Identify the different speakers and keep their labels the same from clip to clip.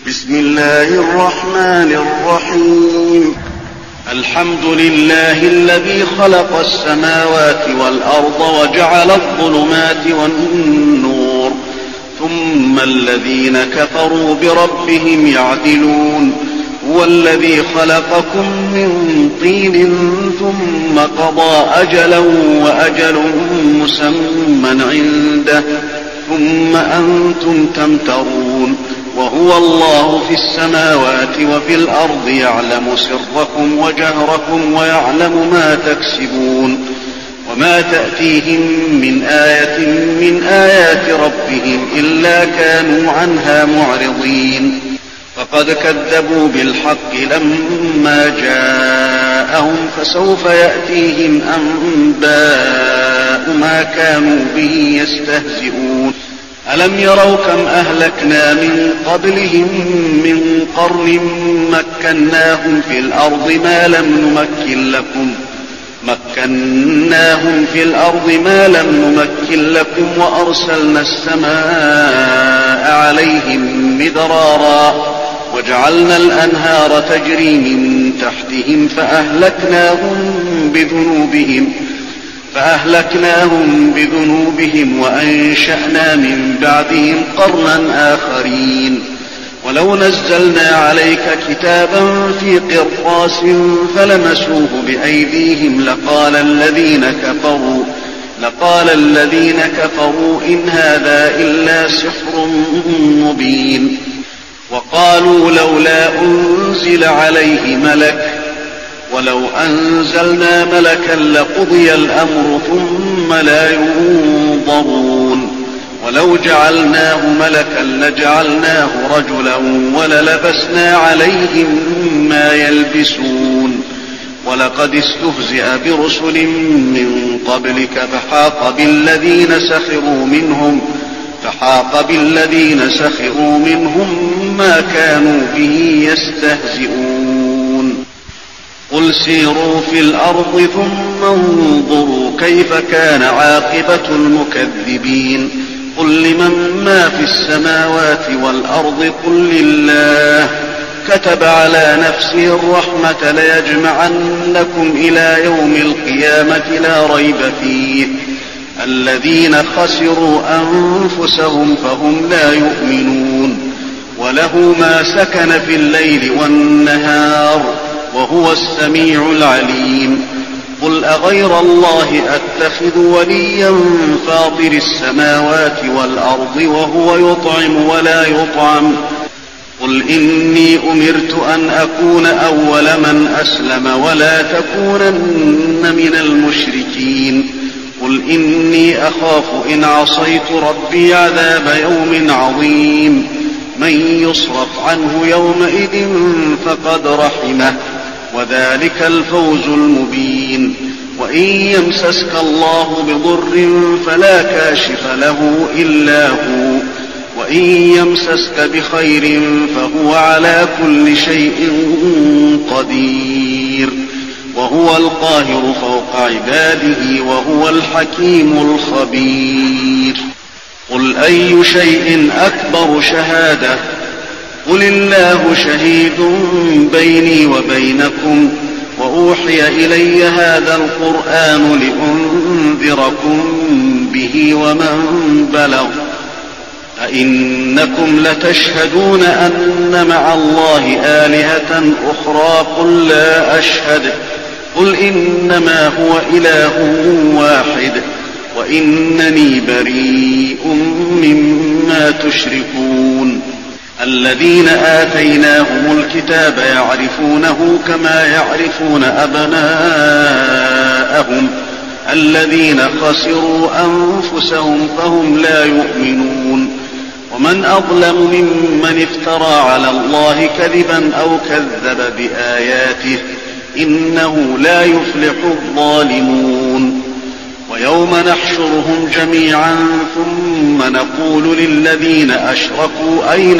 Speaker 1: بسم الله الرحمن الرحيم. الحمد لله الذي خلق السماوات والأرض وجعل الظلمات والنور، ثم الذين كفروا بربهم يعدلون. هو الذي خلقكم من طين ثم قضى أجلا وأجل مسمى عنده ثم أنتم تمترون. وهو الله في السماوات وفي الأرض يعلم سركم وجهركم ويعلم ما تكسبون. وما تأتيهم من آية من آيات ربهم إلا كانوا عنها معرضين. فقد كذبوا بالحق لما جاءهم، فسوف يأتيهم أنباء ما كانوا به يستهزئون. ألم يروا كم أهلكنا من قبلهم من قرن مكناهم في الأرض ما لم نمكن لكم وأرسلنا السماء عليهم مدرارا وجعلنا الأنهار تجري من تحتهم فأهلكناهم بذنوبهم وأنشأنا من بعدهم قرنا آخرين. ولو نزلنا عليك كتابا في قرطاس فلمسوه بأيديهم لقال الذين كفروا إن هذا إلا سحر مبين. وقالوا لولا أنزل عليه ملك، ولو أنزلنا ملكا لقضي الأمر ثم لا ينظرون. ولو جعلناه ملكا لجعلناه رجلا وللبسنا عليهم ما يلبسون. ولقد استهزئ برسل من قبلك فحاق بالذين سخروا منهم ما كانوا به يستهزئون. قل سيروا في الأرض ثم انظروا كيف كان عاقبة المكذبين. قل لمن ما في السماوات والأرض قل لله. كتب على نفسه الرحمة ليجمعنكم إلى يوم القيامة لا ريب فيه. الذين خسروا أنفسهم فهم لا يؤمنون. وله ما سكن في الليل والنهار وهو السميع العليم. قل أغير الله أتخذ وليا فاطر السماوات والأرض وهو يطعم ولا يطعم. قل إني أمرت أن أكون أول من أسلم ولا تكونن من المشركين. قل إني أخاف إن عصيت ربي عذاب يوم عظيم. من يصرف عنه يومئذ فقد رحمه وذلك الفوز المبين. وإن يمسسك الله بضر فلا كاشف له إلا هو، وإن يمسسك بخير فهو على كل شيء قدير. وهو القاهر فوق عباده وهو الحكيم الخبير. قل أي شيء أكبر شهادة؟ قل الله شهيد بيني وبينكم وأوحي إلي هذا القرآن لأنذركم به ومن بلغ. أئنكم لتشهدون أن مع الله آلهة أخرى قل لا أشهد. قل إنما هو إله واحد وإنني بريء مما تشركون. الذين آتيناهم الكتاب يعرفونه كما يعرفون أبناءهم. الذين خسروا أنفسهم فهم لا يؤمنون. ومن أظلم ممن افترى على الله كذبا أو كذب بآياته إنه لا يفلح الظالمون. ويوم نحشرهم جميعا ثم نقول للذين أشركوا أين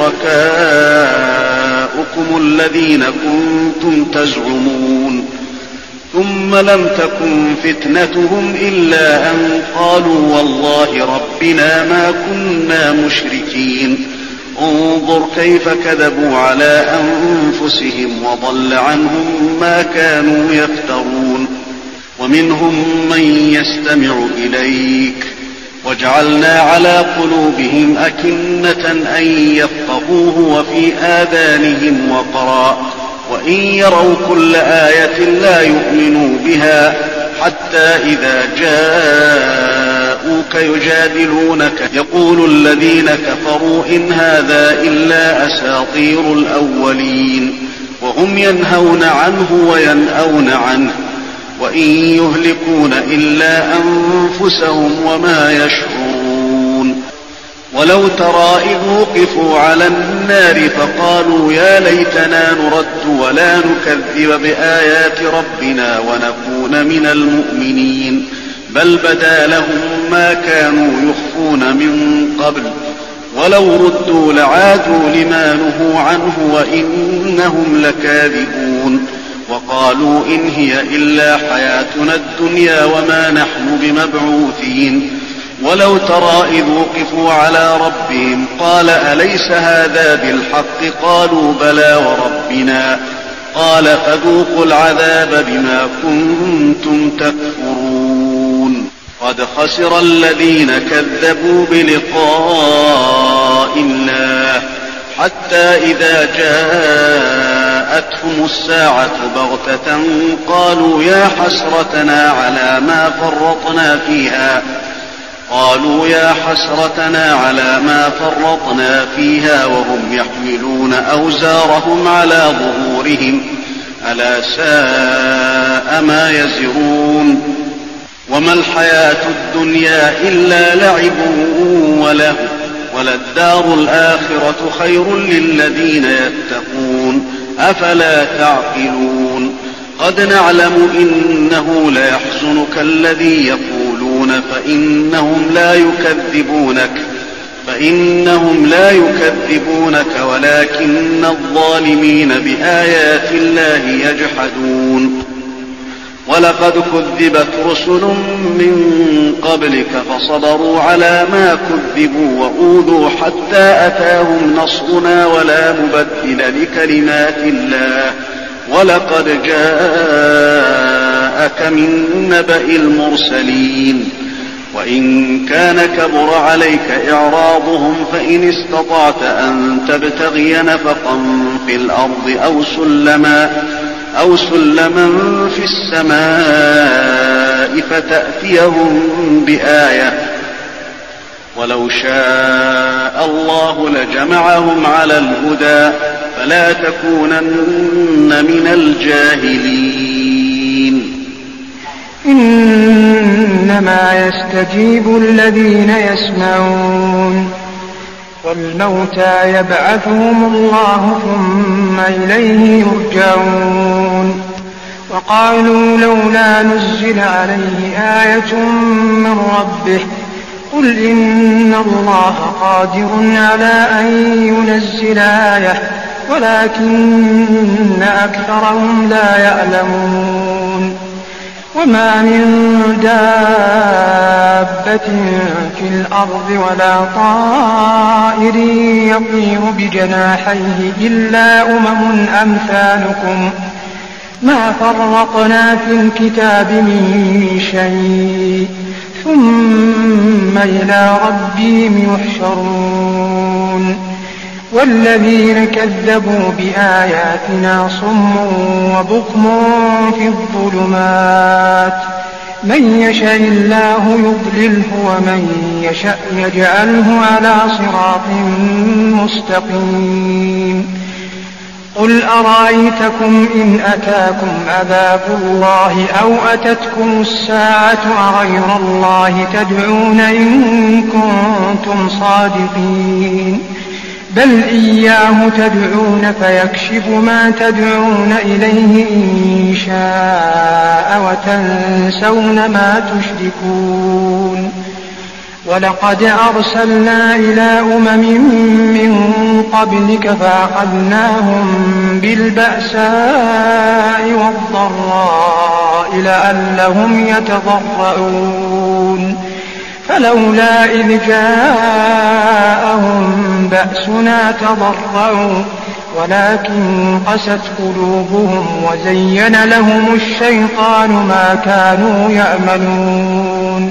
Speaker 1: شركاؤكم الذين كنتم تزعمون. ثم لم تكن فتنتهم إلا أن قالوا والله ربنا ما كنا مشركين. انظر كيف كذبوا على أنفسهم وضل عنهم ما كانوا يفترون. ومنهم من يستمع إليك وجعلنا على قلوبهم أكنة أن يفقهوه وفي آذانهم وقرا وإن يروا كل آية لا يؤمنوا بها حتى إذا جاءوك يجادلونك يقول الذين كفروا إن هذا إلا أساطير الأولين وهم ينهون عنه وينأون عنه وإن يهلكون إلا أنفسهم وما يشعرون. ولو ترى إذ وقفوا على النار فقالوا يا ليتنا نرد ولا نكذب بآيات ربنا ونكون من المؤمنين بل بدا لهم ما كانوا يخفون من قبل ولو ردوا لعادوا لما نهوا عنه وإنهم لكاذبون. وقالوا إن هي إلا حياتنا الدنيا وما نحن بمبعوثين. ولو ترى إذ وقفوا على ربهم قال أليس هذا بالحق قالوا بلى وربنا قال فذوقوا العذاب بما كنتم تكفرون. قد خسر الذين كذبوا بلقاء الله حتى إذا جاءتهم الساعة بغتة قالوا يا حسرتنا على ما فرطنا فيها وهم يحملون أوزارهم على ظهورهم ألا ساء ما يزرون. وما الحياة الدنيا إلا لعب وله وللدار الآخرة خير للذين يتقون أفلا تعقلون. قد نعلم إنه ليحزنك الذي يقولون فإنهم لا يكذبونك ولكن الظالمين بآيات الله يجحدون. ولقد كذبت رسل من قبلك فصبروا على ما كذبوا وأوذوا حتى أتاهم نصرنا ولا مبدل لكلمات الله ولقد جاءك من نبأ المرسلين. وإن كان كبر عليك إعراضهم فإن استطعت أن تبتغي نفقا في الأرض أو سلما في السماء فتأتيهم بآية ولو شاء الله لجمعهم على الهدى فلا تكونن من الجاهلين.
Speaker 2: إنما يستجيب الذين يسمعون والموتى يبعثهم الله ثم إليه يرجعون. وقالوا لولا نزل عليه آية من ربه قل إن الله قادر على أن ينزل آية ولكن أكثرهم لا يعلمون. وما من دابة في الأرض ولا طائر يطير بجناحيه إلا أمثالكم ما فرطنا في الكتاب من شيء ثم إلى ربهم يحشرون. والذين كذبوا بآياتنا صم وبكم في الظلمات من يشاء الله يضلله ومن يشاء يجعله على صراط مستقيم. قل أرأيتكم إن أتاكم عذاب الله أو أتتكم الساعة أغير الله تدعون إن كنتم صادقين بل إياه تدعون فيكشف ما تدعون إليه إن شاء وتنسون ما تشركون. ولقد أرسلنا إلى من قبلك فأخذناهم بالبأساء والضراء لعلهم يتضرعون فلولا إذ جاءهم بأسنا تضرعوا ولكن قست قلوبهم وزين لهم الشيطان ما كانوا يعملون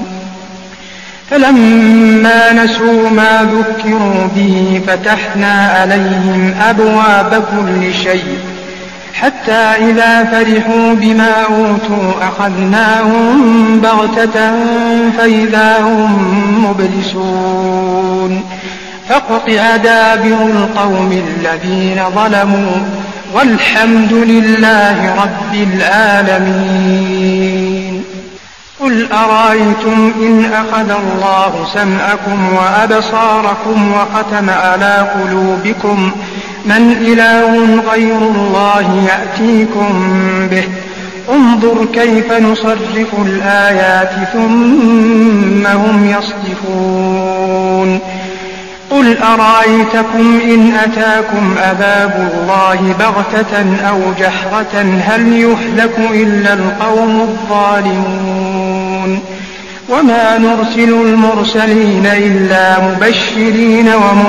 Speaker 2: فلما نسوا ما ذكروا به فتحنا عليهم أبواب كل شيء حتى إذا فرحوا بما أوتوا أخذناهم بغتة فإذا هم مبلسون فقطع دابر القوم الذين ظلموا والحمد لله رب العالمين. قل أرأيتم إن أخذ الله سمعكم وأبصاركم وختم على قلوبكم من إله غير الله يأتيكم به انظر كيف نصرف الآيات ثم هم يصدفون. قل أرأيتكم إن أتاكم عذاب الله بغتة أو جهرة هل يهلك إلا القوم الظالمون وما نرسل المرسلين إلا مبشرين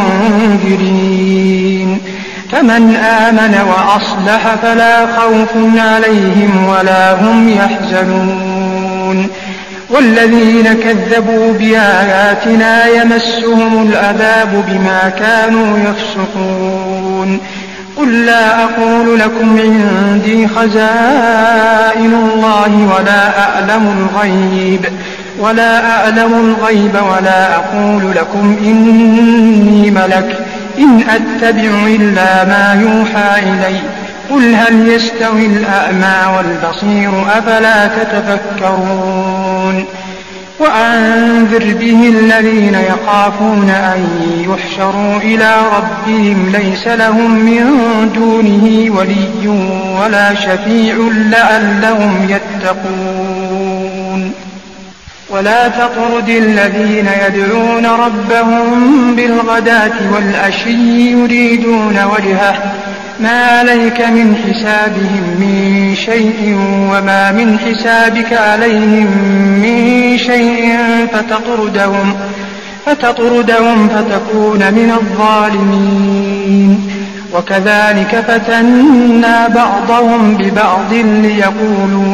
Speaker 2: ومنذرين فمن آمن وأصلح فلا خوف عليهم ولا هم يحزنون والذين كذبوا بآياتنا يمسهم العذاب بما كانوا يفسقون. قل لا أقول لكم عندي خزائن الله ولا أعلم الغيب ولا أقول لكم إني ملك إن أتبع إلا ما يوحى إلي قل هل يستوي الأعمى والبصير أفلا تتفكرون. وأنذر به الذين يخافون أن يحشروا إلى ربهم ليس لهم من دونه ولي ولا شفيع لعلهم يتقون. ولا تطرد الذين يدعون ربهم بالغداة والعشي يريدون وجهه ما عليك من حسابهم من شيء وما من حسابك عليهم من شيء فتطردهم فتكون من الظالمين. وكذلك فتنا بعضهم ببعض ليقولوا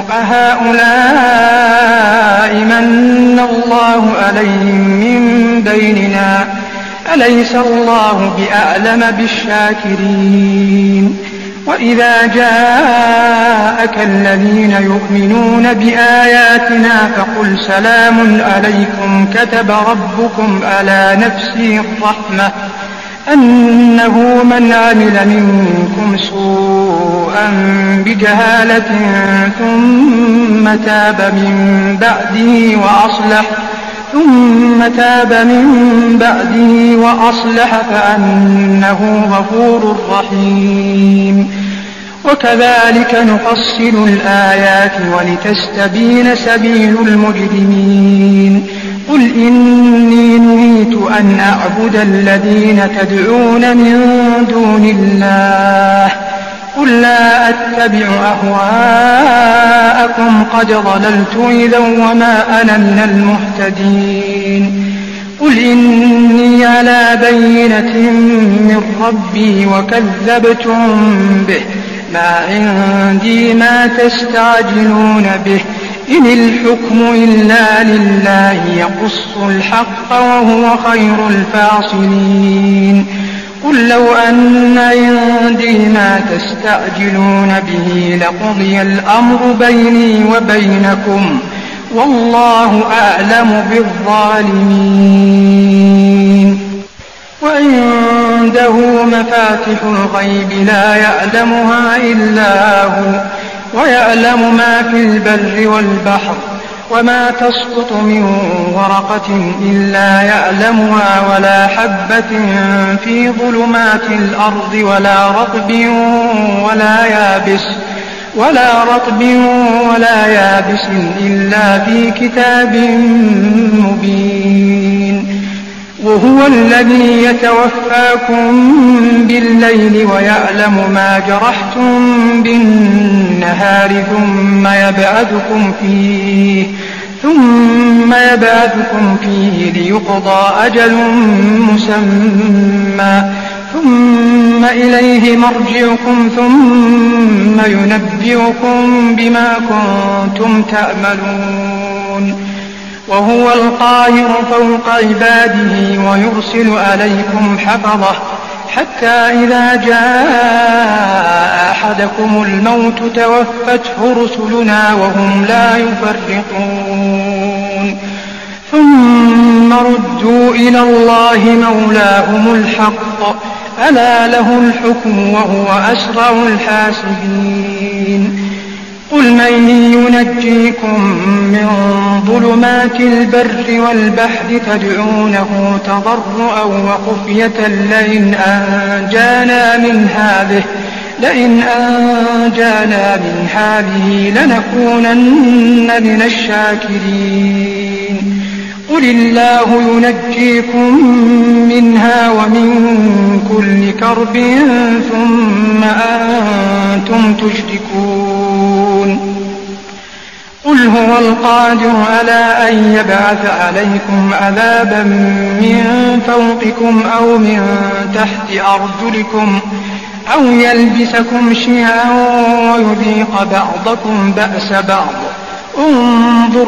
Speaker 2: أهؤلاء من الله عليهم من بيننا أليس الله بأعلم بالشاكرين. وإذا جاءك الذين يؤمنون بآياتنا فقل سلام عليكم كتب ربكم على نفسه الرحمة أنه من عمل منكم سوءا بجهالة ثم تاب من بعده وأصلح فأنه غفور رحيم. وكذلك نفصل الآيات ولتستبين سبيل المجرمين. قل إني نهيت أن أعبد الذين تدعون من دون الله قل لا أتبع أهواءكم قد ضللت إذا وما أنا من المهتدين. قل إني على بينة من ربي وكذبتم به ما عندي ما تستعجلون به إن الحكم إلا لله يقص الحق وهو خير الفاصلين. قل لو أن عندي ما تستعجلون به لقضي الأمر بيني وبينكم والله أعلم بالظالمين. وعنده مفاتح الغيب لا يعلمها إلا هو ويعلم ما في البر والبحر وما تسقط من ورقة إلا يعلمها ولا حبة في ظلمات الأرض ولا رطب ولا يابس إلا في كتاب مبين. وهو الذي يتوفاكم بالليل ويعلم ما جرحتم بالنهار ثم يبعثكم فيه ليقضى أجل مسمى ثم إليه مرجعكم ثم ينبئكم بما كنتم تعملون وهو القاهر فوق عباده ويرسل عليكم حفظه حتى إذا جاء أحدكم الموت توفته رسلنا وهم لا يفرطون ثم ردوا إلى الله مولاهم الحق ألا له الحكم وهو أسرع الحاسبين قل من ينجيكم من ظلمات البر والبحر تدعونه تضرعا وخفية لئن أنجانا من هذه لنكونن من الشاكرين قل الله ينجيكم منها ومن كل كرب ثم أنتم تشركون قل هو القادر على أن يبعث عليكم عذابا من فوقكم أو من تحت أرجلكم أو يلبسكم شيعا ويذيق بعضكم بأس بعض انظر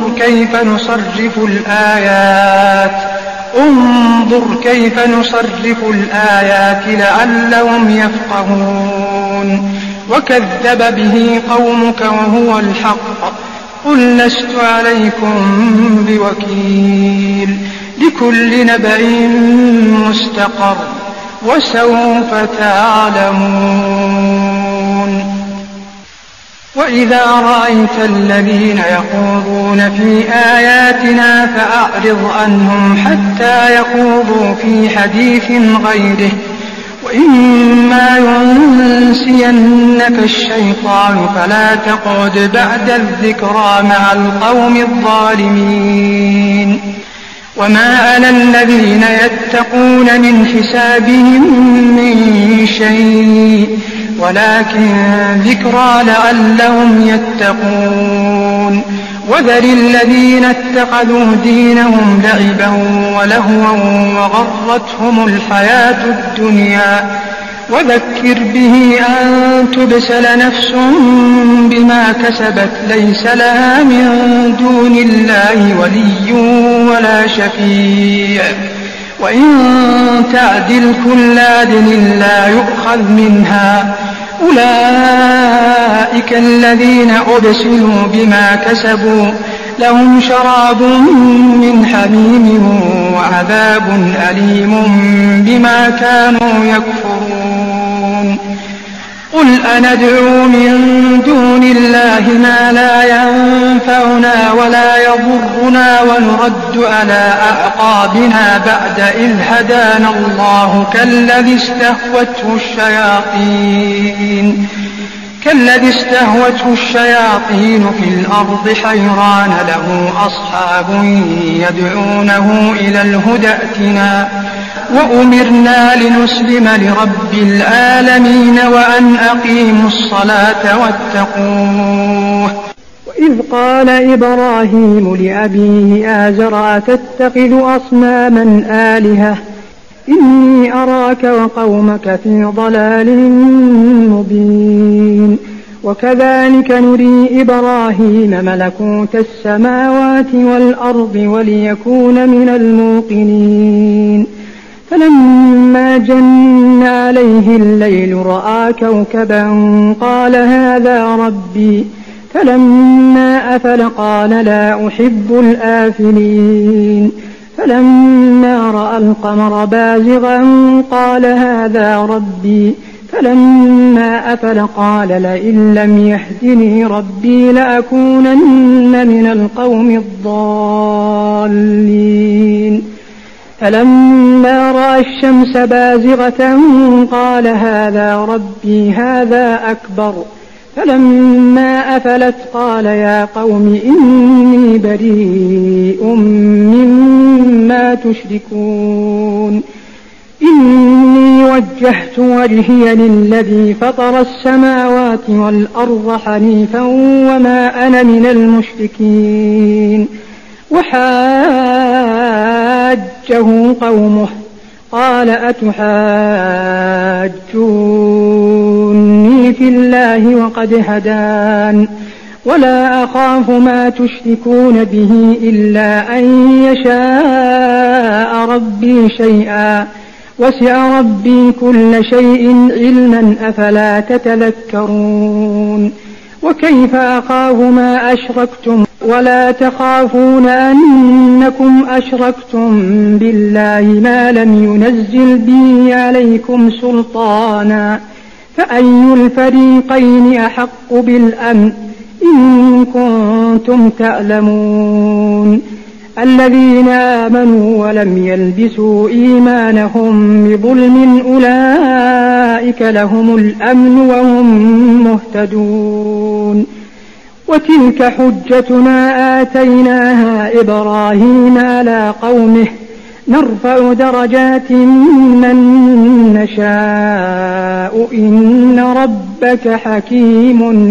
Speaker 2: كيف نصرف الآيات لعلهم يفقهون وكذب به قومك وهو الحق قل لست عليكم بوكيل لكل نبأ مستقر وسوف تعلمون وإذا رأيت الذين يخوضون في آياتنا فأعرض عنهم حتى يخوضوا في حديث غيره وإما ينسينك الشيطان فلا تقعد بعد الذكرى مع القوم الظالمين وما على الذين يتقون من حسابهم من شيء ولكن ذكرى لعلهم يتقون وذر الذين اتخذوا دينهم لعبا ولهوا وغرتهم الحياة الدنيا وذكر به أن تبسل نفس بما كسبت ليس لها من دون الله ولي ولا شفيع وإن تعدل كل عدل لا يؤخذ منها أولئك الذين أبسلوا بما كسبوا لهم شراب من حميم وعذاب أليم بما كانوا يكفرون قل أندعو من دون الله ما لا ينفعنا ولا يضرنا ونرد على أعقابنا بعد إذ هدانا الله كالذي استهوته الشياطين في الأرض حيران له أصحاب يدعونه إلى الهدى ائتنا وأمرنا لنسلم لرب العالمين وأن أقيموا الصلاة واتقوه وإذ قال إبراهيم لأبيه آزر أتتخذ أصناما آلهة إني أراك وقومك في ضلال مبين وكذلك نري إبراهيم ملكوت السماوات والأرض وليكون من الموقنين فلما جن عليه الليل رأى كوكبا قال هذا ربي فلما أفل قال لا أحب الآفلين فلما رأى القمر بازغا قال هذا ربي فلما أفل قال لئن لم يهدني ربي لأكونن من القوم الضالين فلما رأى الشمس بازغة قال هذا ربي هذا أكبر فلما أفلت قال يا قوم إني بريء مما تشركون إني وجهت وجهي للذي فطر السماوات والأرض حنيفا وما أنا من المشركين وحاجه قومه قال أتحاجوني في الله وقد هدان ولا أخاف ما تشركون به إلا أن يشاء ربي شيئا وسع ربي كل شيء علما أفلا تتذكرون وكيف أخاف ما أشركتم ولا تخافون أنكم أشركتم بالله ما لم ينزل به عليكم سلطانا فأي الفريقين أحق بالأمن إن كنتم تعلمون الذين آمنوا ولم يلبسوا إيمانهم بظلم أولئك لهم الأمن وهم مهتدون وتلك حجتنا آتيناها إبراهيم على قومه نرفع درجات من نشاء إن ربك حكيم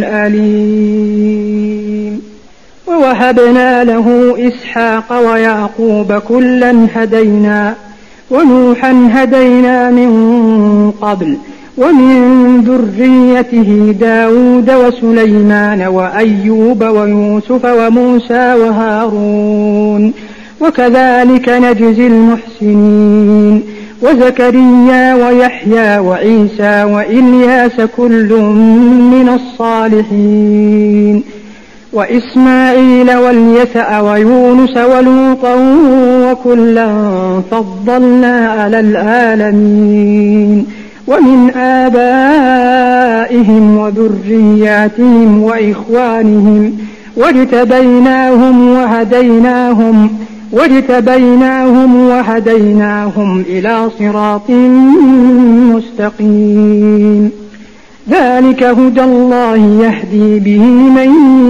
Speaker 2: أليم ووهبنا له إسحاق ويعقوب كلا هدينا ونوحا هدينا من قبل ومن ذريته داود وسليمان وأيوب ويوسف وموسى وهارون وكذلك نجزي المحسنين وزكريا ويحيى وعيسى وإلياس كل من الصالحين وإسماعيل واليسع ويونس ولوطا وكلا فضلنا على العالمين ومن آبائهم وذرياتهم وإخوانهم واجتبيناهم وهديناهم إلى صراط مستقيم ذلك هدى الله يهدي به من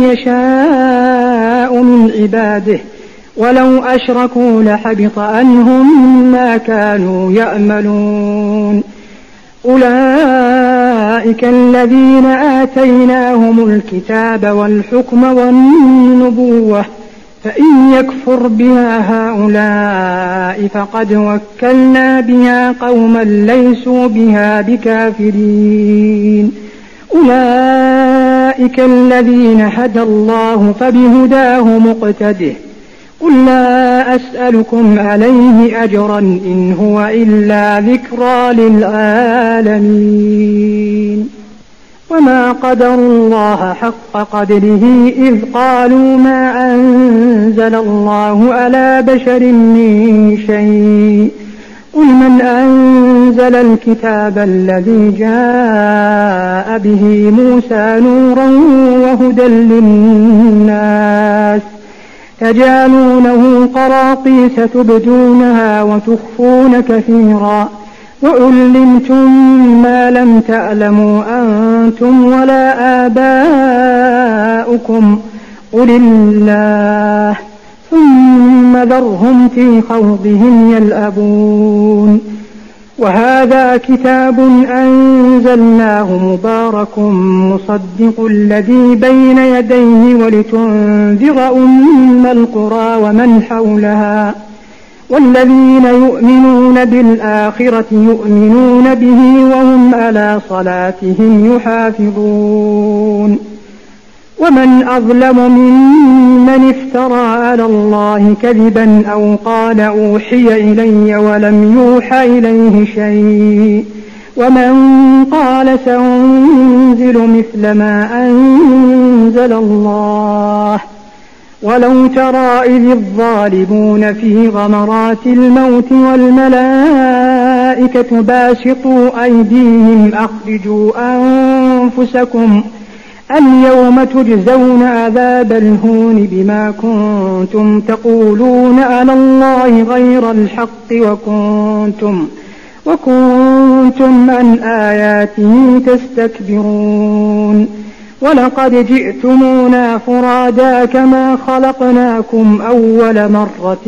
Speaker 2: يشاء من عباده ولو أشركوا لحبط عنهم ما كانوا يعملون أولئك الذين آتيناهم الكتاب والحكم والنبوة فإن يكفر بها هؤلاء فقد وكلنا بها قوما ليسوا بها بكافرين أولئك الذين هدى الله فبهداه مقتده قل لا أسألكم عليه أجرا إن هو إلا ذكرى للعالمين وما قدروا الله حق قدره إذ قالوا ما أنزل الله على بشر من شيء قل من أنزل الكتاب الذي جاء به موسى نورا وهدى للناس تجعلونه قراطيس تبدونها وتخفون كثيرا وعلمتم ما لم تعلموا أنتم ولا آباؤكم قل الله ثم ذرهم في خوضهم يلعبون وهذا كتاب أنزلناه مبارك مصدق الذي بين يديه ولتنذر أم القرى ومن حولها والذين يؤمنون بالآخرة يؤمنون به وهم على صلاتهم يحافظون ومن أظلم ممن افترى على الله كذبا أو قال أوحي إلي ولم يوحى إليه شيء ومن قال سأنزل مثل ما أنزل الله ولو ترى إذ الظالمون في غمرات الموت والملائكة باسطوا أيديهم أخرجوا أنفسكم اليوم تجزون عذاب الهون بما كنتم تقولون على الله غير الحق وكنتم عن آياته تستكبرون ولقد جئتمونا فرادا كما خلقناكم أول مرة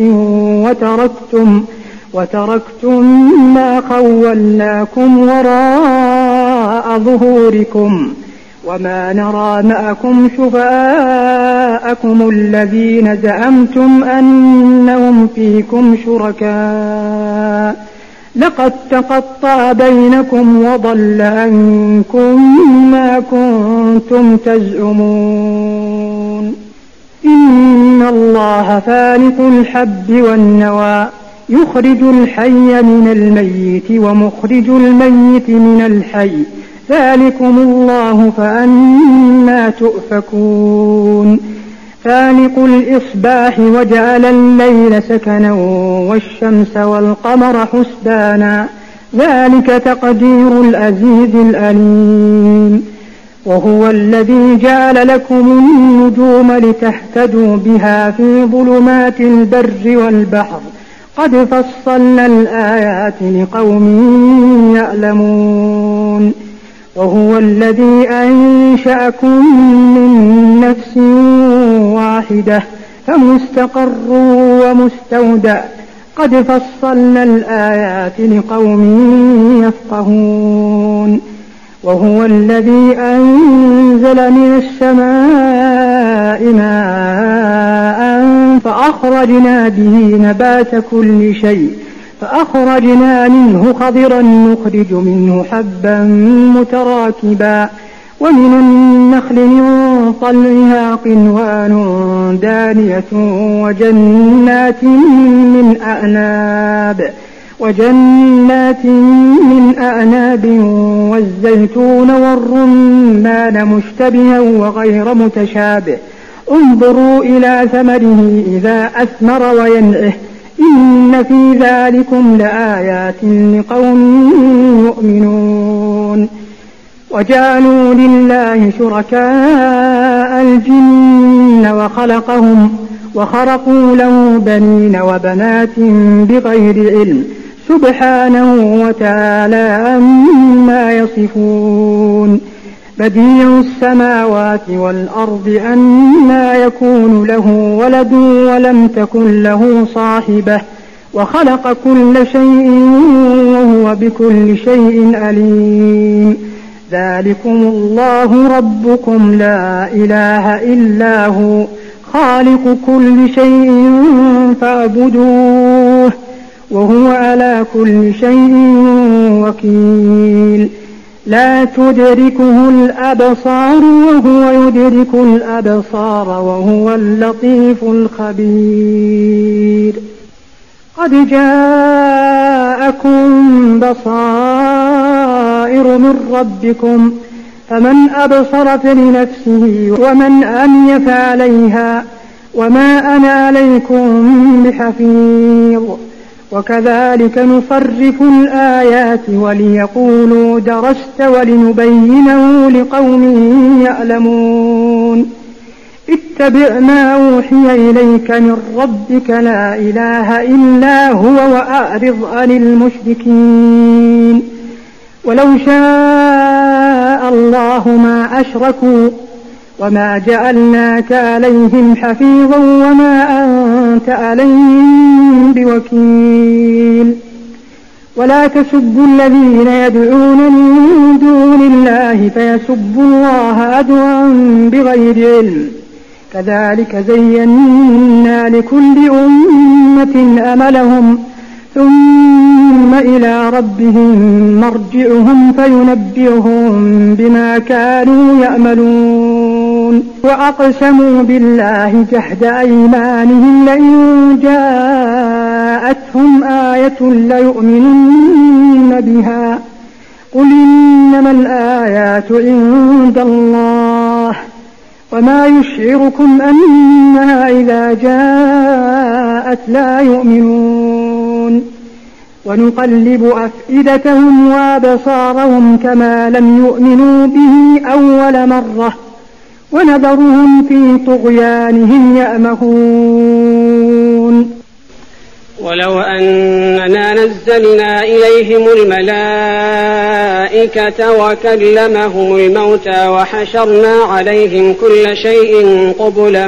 Speaker 2: وتركتم ما خولناكم وراء ظهوركم وما نرى معكم شفعاءكم الذين زعمتم أنهم فيكم شركاء لقد تقطع بينكم وضل عنكم ما كنتم تزعمون إن الله فالق الحب والنوى يخرج الحي من الميت ومخرج الميت من الحي ذلكم الله فأنى تؤفكون فالق الإصباح وجعل الليل سكنا والشمس والقمر حسبانا ذلك تقدير العزيز العليم وهو الذي جعل لكم النجوم لتهتدوا بها في ظلمات البر والبحر قد فصلنا الآيات لقوم يعلمون وهو الذي أنشأكم من نفس واحدة فمستقر ومستودع قد فصلنا الآيات لقوم يفقهون وهو الذي أنزل من السماء ماء فأخرجنا به نبات كل شيء فأخرجنا منه خضرا نخرج منه حبا متراكبا ومن النخل من طلعها قنوان دانية وجنات من أعناب والزيتون والرمان مشتبها وغير متشابه انظروا إلى ثمره إذا أثمر وينعه إن في ذلكم لآيات لقوم يؤمنون وجعلوا لله شركاء الجن وخرقوا له بنين وبنات بغير علم سبحانه وتعالى عما يصفون بديع السماوات والأرض أنى يكون له ولد ولم تكن له صاحبة وخلق كل شيء وهو بكل شيء عليم ذلكم الله ربكم لا إله إلا هو خالق كل شيء فاعبدوه وهو على كل شيء وكيل لا تدركه الأبصار وهو يدرك الأبصار وهو اللطيف الخبير قد جاءكم بصائر من ربكم فمن أبصر فلنفسه ومن أمي فعليها وما أنا عليكم بحفيظ وكذلك نصرف الآيات وليقولوا درست ولنبينه لقوم يعلمون اتبع ما أوحي إليك من ربك لا إله إلا هو وأعرض عن المشركين ولو شاء الله ما أشركوا وما جعلناك عليهم حفيظا وما أنت عليهم بوكيل ولا تسبوا الذين يدعون من دون الله فيسبوا الله عدوا بغير علم كذلك زينا لكل أمة أملهم ثم إلى ربهم مرجعهم فينبئهم بما كانوا يعملون وأقسموا بالله جهد أيمانهم لئن جاءتهم آية ليؤمنن بها قل إنما الآيات عند الله وما يشعركم أنها إذا جاءت لا يؤمنون ونقلب أفئدتهم وأبصارهم كما لم يؤمنوا به أول مرة ونذرهم في طغيانهم يأمهون
Speaker 3: ولو أننا نزلنا إليهم الملائكة وكلمهم الموتى وحشرنا عليهم كل شيء قبلا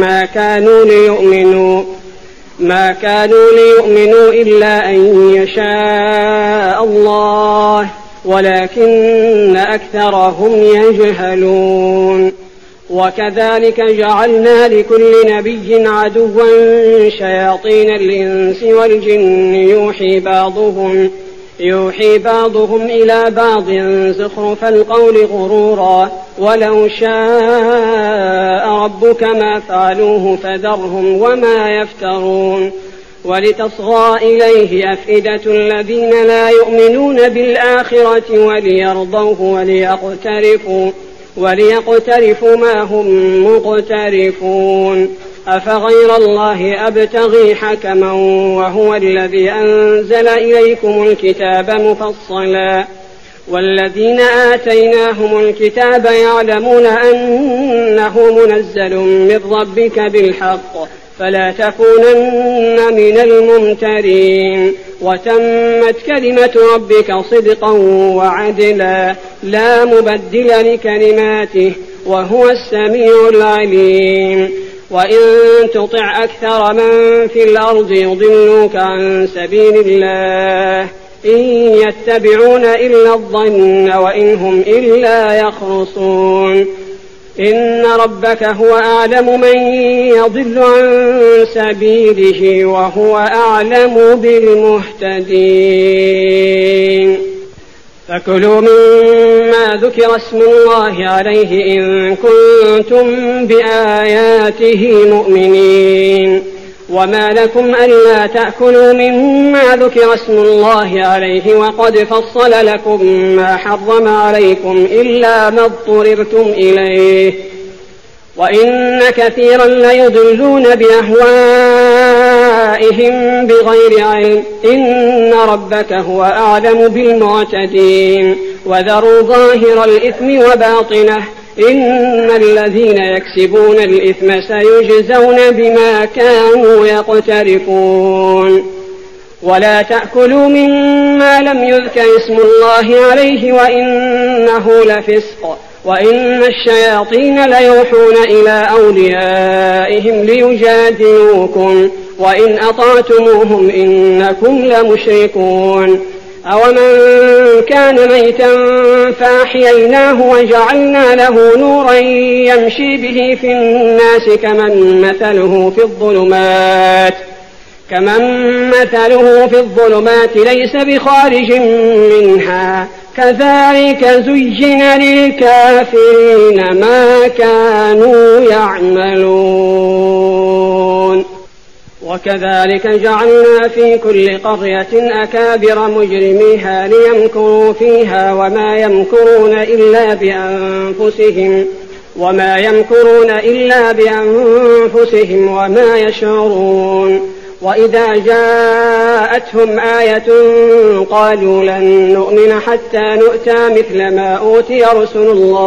Speaker 3: ما كانوا ليؤمنوا إلا أن يشاء الله ولكن أكثرهم يجهلون. وكذلك جعلنا لكل نبي عدوا شياطين الإنس والجن يوحي بعضهم إلى بعض زخرف القول غرورا ولو شاء ربك ما فعلوه فذرهم وما يفترون. ولتصغى إليه أفئدة الذين لا يؤمنون بالآخرة وليرضوه وليقترفوا ما هم مقترفون. أفغير الله أبتغي حكما وهو الذي أنزل إليكم الكتاب مفصلا والذين آتيناهم الكتاب يعلمون أنه منزل من ربك بالحق فلا تكونن من الممترين. وتمت كلمة ربك صدقا وعدلا لا مبدل لكلماته وهو السميع العليم. وإن تطع أكثر من في الأرض يضلوك عن سبيل الله إن يتبعون إلا الظن وإن هم إلا يخرصون. إن ربك هو أعلم من يضل عن سبيله وهو أعلم بالمهتدين. فكلوا مما ذكر اسم الله عليه إن كنتم بآياته مؤمنين. وما لكم ألا تأكلوا مما ذكر اسم الله عليه وقد فصل لكم ما حرم عليكم إلا ما اضطررتم إليه وإن كثيرا ليضلون بأهوائهم بغير علم إن ربك هو أعلم بالمعتدين. وذروا ظاهر الإثم وباطنه إن الذين يكسبون الإثم سيجزون بما كانوا يقترفون. ولا تأكلوا مما لم يذكر اسم الله عليه وإنه لفسق وإن الشياطين ليوحون إلى أوليائهم ليجادلوكم وإن أطعتموهم إنكم لمشركون. أومن كان ميتا فأحييناه وجعلنا له نورا يمشي به في الناس كمن مثله في الظلمات ليس بخارج منها كذلك زين للكافرين ما كانوا يعملون. وكذلك جعلنا في كل قرية أكابر مجرميها ليمكروا فيها وما يمكرون إلا بأنفسهم وما يشعرون. وإذا جاءتهم آية قالوا لن نؤمن حتى نؤتى مثل ما أوتي رسل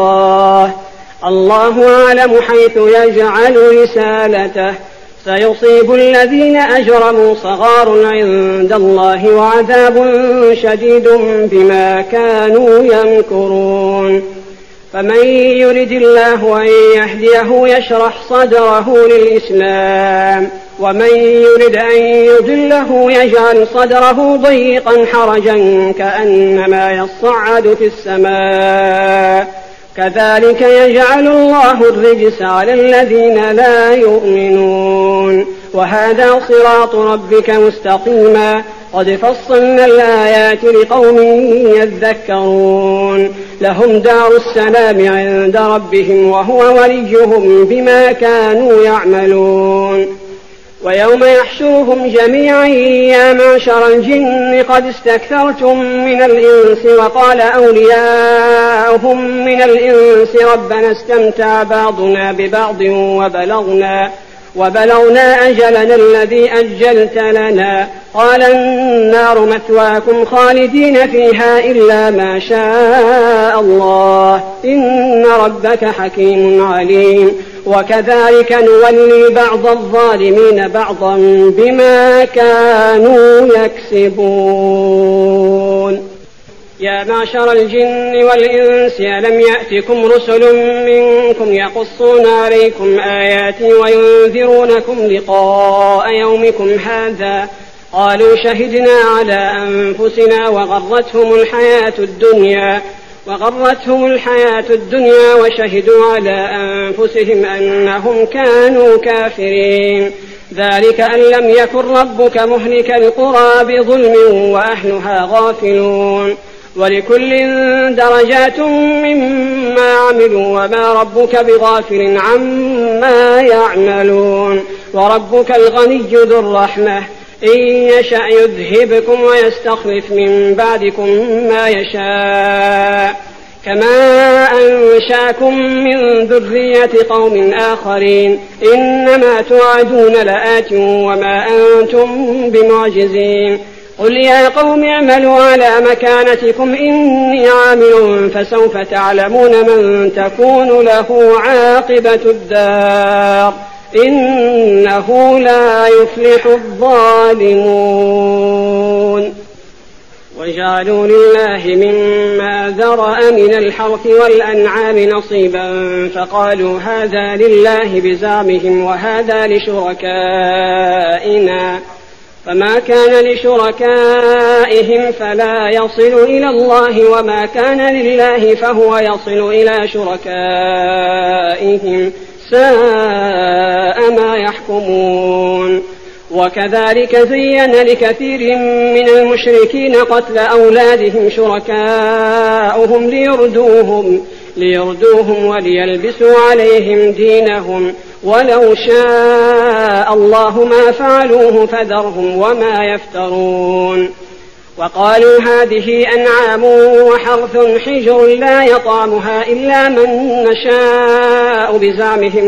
Speaker 3: الله أعلم حيث يجعل رسالته سيصيب الذين أجرموا صغار عند الله وعذاب شديد بما كانوا يمكرون. فمن يرد الله أن يهديه يشرح صدره للإسلام ومن يرد أن يضله يجعل صدره ضيقا حرجا كأنما يصعد في السماء كذلك يجعل الله الرجس على الذين لا يؤمنون. وهذا صراط ربك مستقيما قد فصلنا الآيات لقوم يذكرون. لهم دار السلام عند ربهم وهو وليهم بما كانوا يعملون. ويوم يحشرهم جميعا يا معشر الجن قد استكثرتم من الإنس وقال أولياؤهم من الإنس ربنا استمتع بعضنا ببعض وبلغنا أجلنا الذي أجلت لنا قال النار مثواكم خالدين فيها إلا ما شاء الله إن ربك حكيم عليم. وكذلك نولي بعض الظالمين بعضا بما كانوا يكسبون. يا معشر الجن والإنس ألم يأتكم رسل منكم يقصون عليكم آياتي وينذرونكم لقاء يومكم هذا قالوا شهدنا على أنفسنا وغرتهم الحياة الدنيا وشهدوا على أنفسهم أنهم كانوا كافرين. ذلك أن لم يكن ربك مهلك القرى بظلم وأهلها غافلون. ولكل درجات مما عملوا وما ربك بغافل عما يعملون. وربك الغني ذو الرحمة إن يشأ يذهبكم ويستخلف من بعدكم ما يشاء كما أنشأكم من ذرية قوم آخرين. إنما توعدون لآت وما أنتم بمعجزين. قل يا قوم اعملوا على مكانتكم إني عامل فسوف تعلمون من تكون له عاقبة الدار إنه لا يفلح الظالمون. وجعلوا لله مما ذرأ من الحرث والأنعام نصيبا فقالوا هذا لله بزعمهم وهذا لشركائنا فما كان لشركائهم فلا يصل إلى الله وما كان لله فهو يصل إلى شركائهم ساء ما يحكمون. وكذلك زين لكثير من المشركين قتل أولادهم شركاؤهم ليردوهم وليلبسوا عليهم دينهم ولو شاء الله ما فعلوه فذرهم وما يفترون. وقالوا هذه أنعام وحرث حجر لا يطعمها إلا من نشاء بزعمهم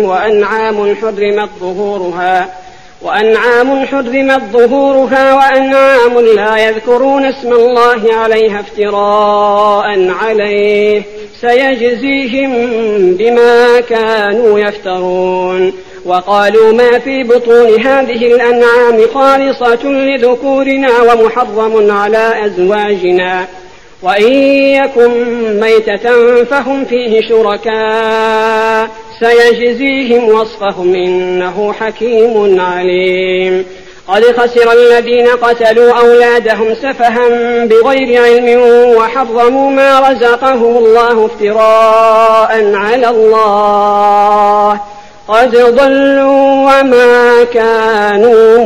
Speaker 3: وأنعام حرمت ظهورها وأنعام لا يذكرون اسم الله عليها افتراء عليه سيجزيهم بما كانوا يفترون. وقالوا ما في بطون هذه الأنعام خالصة لذكورنا ومحرم على أزواجنا وإن يكن ميتة فهم فيه شركاء سيجزيهم وصفهم إنه حكيم عليم. قد خسر الذين قتلوا أولادهم سفها بغير علم وحرموا ما رزقهم الله افتراء على الله قد ضلوا وما كانوا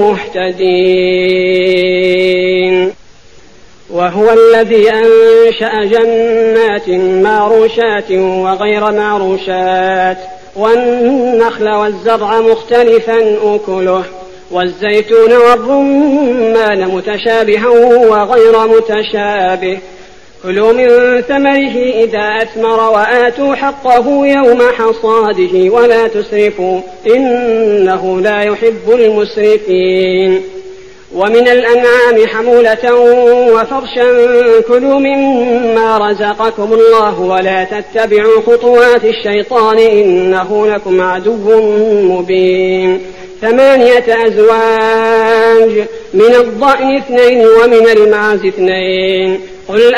Speaker 3: مهتدين. وهو الذي أنشأ جنات معروشات وغير معروشات والنخل والزرع مختلفا أكله والزيتون والرمان متشابها وغير متشابه كلوا من ثمره إذا أثمر وآتوا حقه يوم حصاده ولا تسرفوا إنه لا يحب المسرفين. ومن الأنعام حمولة وفرشا كلوا مما رزقكم الله ولا تتبعوا خطوات الشيطان إنه لكم عدو مبين. 8 أزواج من الضأن 2 ومن المعز 2 قل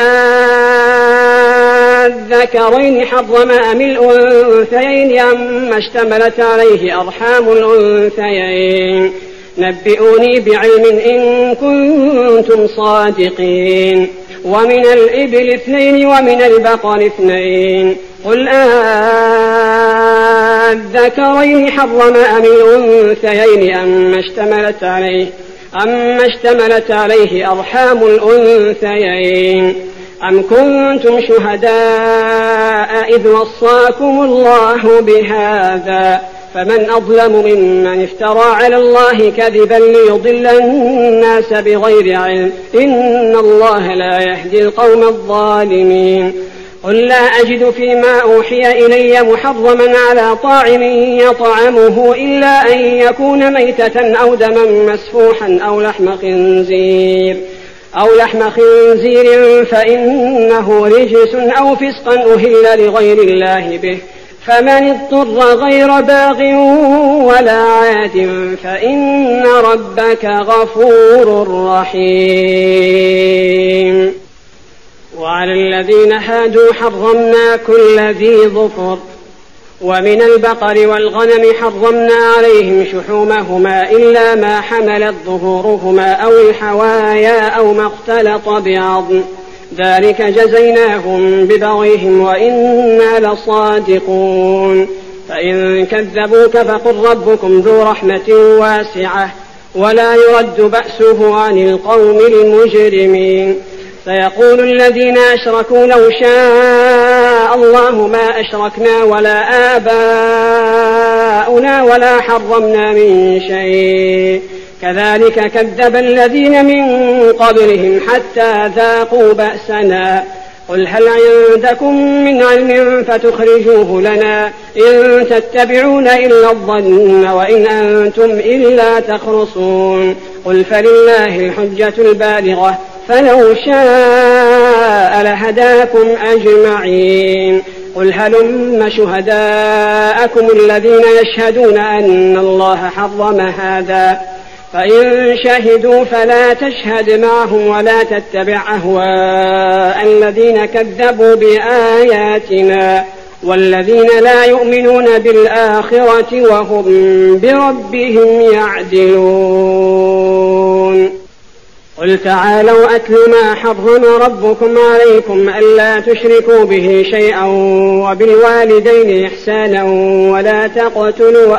Speaker 3: أذكرين حرم أم الأنثيين أما اشتملت عليه أرحام الأنثيين نبئوني بعلم إن كنتم صادقين. ومن الإبل 2 ومن البقر 2 قل أذكرين حرم أم الأنثيين أما اشتملت عليه أرحام الأنثيين أم كنتم شهداء إذ وصاكم الله بهذا فمن أظلم ممن افترى على الله كذبا ليضل الناس بغير علم إن الله لا يهدي القوم الظالمين. قل لا أجد فيما أوحي إلي محرما على طاعم يطعمه إلا أن يكون ميتة أو دما مسفوحا أو لحم خنزير فإنه رجس أو فسقا أهل لغير الله به فمن اضطر غير باغ ولا عاد فإن ربك غفور رحيم. وعلى الذين هادوا حرمنا كل ذي ظفر ومن البقر والغنم حرمنا عليهم شحومهما إلا ما حملت ظهورهما أو الحوايا أو ما اختلط بعظم ذلك جزيناهم ببغيهم وإنا لصادقون فإن كذبوك فقل ربكم ذو رحمة واسعة ولا يرد بأسه عن القوم المجرمين سيقول الذين أشركوا لو شاء الله ما أشركنا ولا آباؤنا ولا حرمنا من شيء كذلك كذب الذين من قبلهم حتى ذاقوا بأسنا قل هل عندكم من علم فتخرجوه لنا إن تتبعون إلا الظن وإن أنتم إلا تخرصون قل فلله الحجة البالغة فلو شاء لهداكم أجمعين قل هلم شهداءكم الذين يشهدون أن الله حرم هذا فإن شهدوا فلا تشهد معهم ولا تتبع أهواء الذين كذبوا بآياتنا والذين لا يؤمنون بالآخرة وهم بربهم يعدلون قل تعالوا أتل ما حرم ربكم عليكم ألا تشركوا به شيئا وبالوالدين إحسانا ولا تقتلوا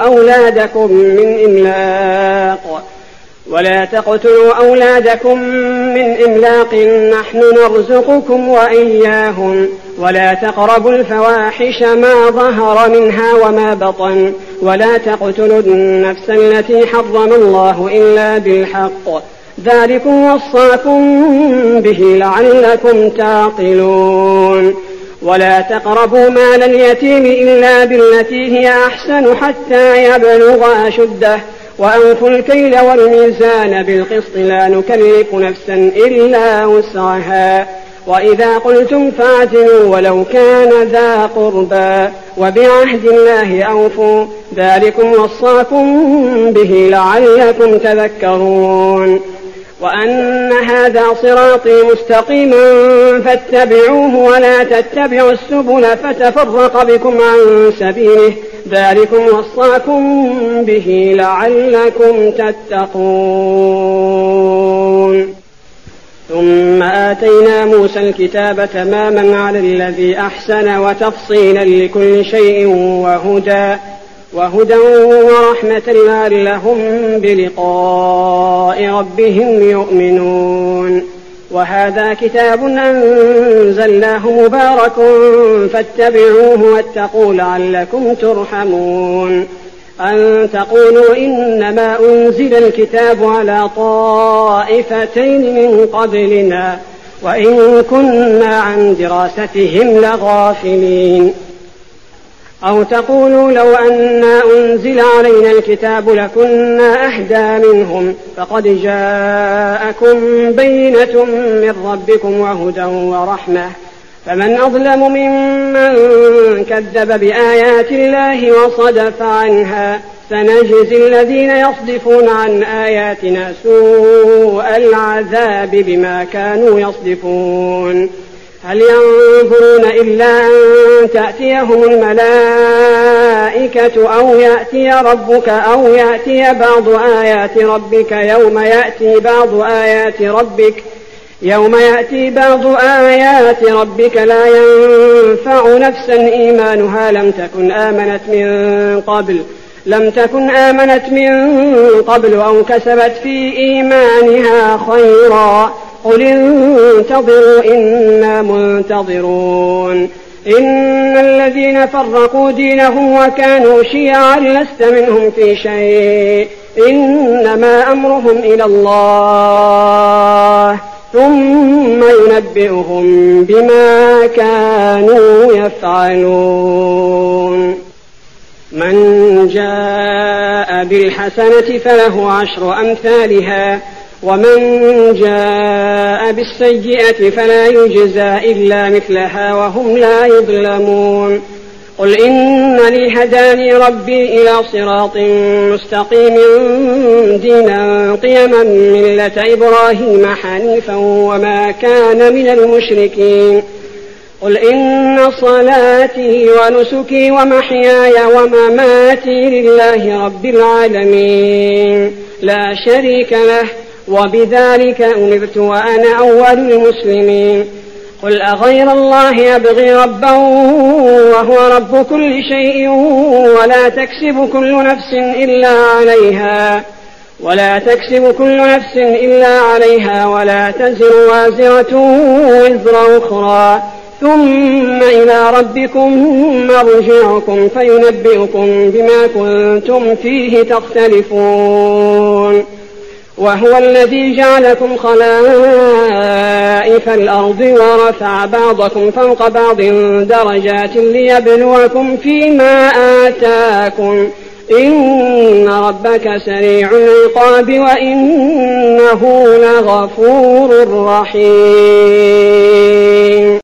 Speaker 3: أولادكم من إملاق نحن نرزقكم وإياهم ولا تقربوا الفواحش ما ظهر منها وما بطن ولا تقتلوا النفس التي حرم الله إلا بالحق ذلكم وصاكم به لعلكم تعقلون ولا تقربوا مال اليتيم إلا بالتي هي أحسن حتى يبلغ أشده وأوفوا الكيل والميزان بالقسط لا نكلف نفسا إلا وسعها وإذا قلتم فاعدلوا ولو كان ذا قربى وبعهد الله أوفوا ذلكم وصاكم به لعلكم تذكرون وأن هذا صراطي مستقيما فاتبعوه ولا تتبعوا السبل فتفرق بكم عن سبيله ذلكم وصاكم به لعلكم تتقون ثم آتينا موسى الكتاب تماما على الذي أحسن وتفصيلا لكل شيء وهدى ورحمة لعلهم بلقاء ربهم يؤمنون وهذا كتاب أنزلناه مبارك فاتبعوه واتقوا لعلكم ترحمون أن تقولوا إنما أنزل الكتاب على طائفتين من قبلنا وإن كنا عن دراستهم لغافلين أو تقولوا لو أنا أنزل علينا الكتاب لكنا أهدى منهم فقد جاءكم بينة من ربكم وهدى ورحمة فمن أظلم ممن كذب بآيات الله وصدف عنها سنجزي الذين يصدفون عن آياتنا سوء العذاب بما كانوا يصدفون هل ينظرون إلا أن تأتيهم الملائكة أو يأتي ربك أو يأتي بعض آيات ربك يوم يأتي بعض آيات ربك لا ينفع نفسا إيمانها لم تكن آمنت من قبل أو كسبت في إيمانها خيرا قل انتظروا إنا منتظرون إن الذين فرقوا دينهم وكانوا شيعا لست منهم في شيء إنما أمرهم إلى الله ثم ينبئهم بما كانوا يفعلون من جاء بالحسنة فله 10 أمثالها ومن جاء بالسيئة فلا يجزى إلا مثلها وهم لا يظلمون قل إنني هداني ربي إلى صراط مستقيم دينا قيما ملة إبراهيم حنيفا وما كان من المشركين قل إن صلاتي ونسكي ومحياي ومماتي لله رب العالمين لا شريك له وبذلك أمرت وأنا أول المسلمين قل أغير الله أبغي ربا وهو رب كل شيء ولا تكسب كل نفس إلا عليها ولا تزر وازرة وزر أخرى ثم إلى ربكم مرجعكم فينبئكم بما كنتم فيه تختلفون وهو الذي جعلكم خلائف الأرض ورفع بعضكم فوق بعض درجات ليبلوكم فيما آتاكم إن ربك سريع العقاب وإنه لغفور رحيم.